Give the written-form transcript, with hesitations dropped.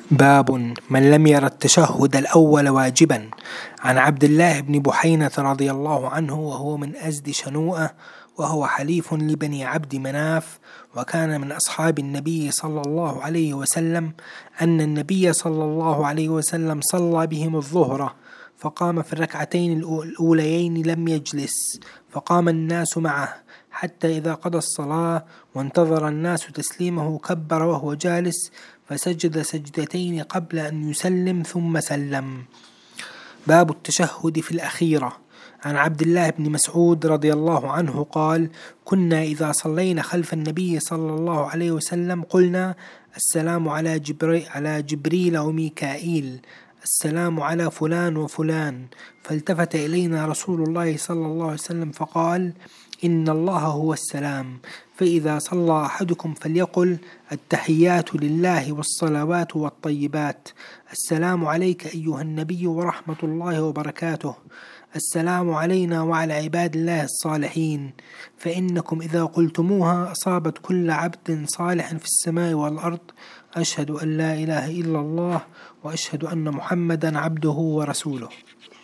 باب من لم ير التشهد الأول واجبا. عن عبد الله بن بحينة رضي الله عنه وهو من أزد شنوءة، وهو حليف لبني عبد مناف، وكان من أصحاب النبي صلى الله عليه وسلم، أن النبي صلى الله عليه وسلم صلى بهم الظهر، فقام في الركعتين الأوليين لم يجلس، فقام الناس معه حتى إذا قضى الصلاة وانتظر الناس تسليمه كبر وهو جالس، فسجد سجدتين قبل أن يسلم ثم سلم. باب التشهد في الأخيرة. عن عبد الله بن مسعود رضي الله عنه قال: كنا إذا صلينا خلف النبي صلى الله عليه وسلم قلنا: السلام على جبريل وميكائيل، السلام على فلان وفلان. فالتفت إلينا رسول الله صلى الله عليه وسلم فقال: إن الله هو السلام، فإذا صلى أحدكم فليقل: التحيات لله والصلوات والطيبات، السلام عليك أيها النبي ورحمة الله وبركاته، السلام علينا وعلى عباد الله الصالحين، فإنكم إذا قلتموها أصابت كل عبد صالح في السماء والأرض. أشهد أن لا إله إلا الله وأشهد أن محمدا عبده ورسوله.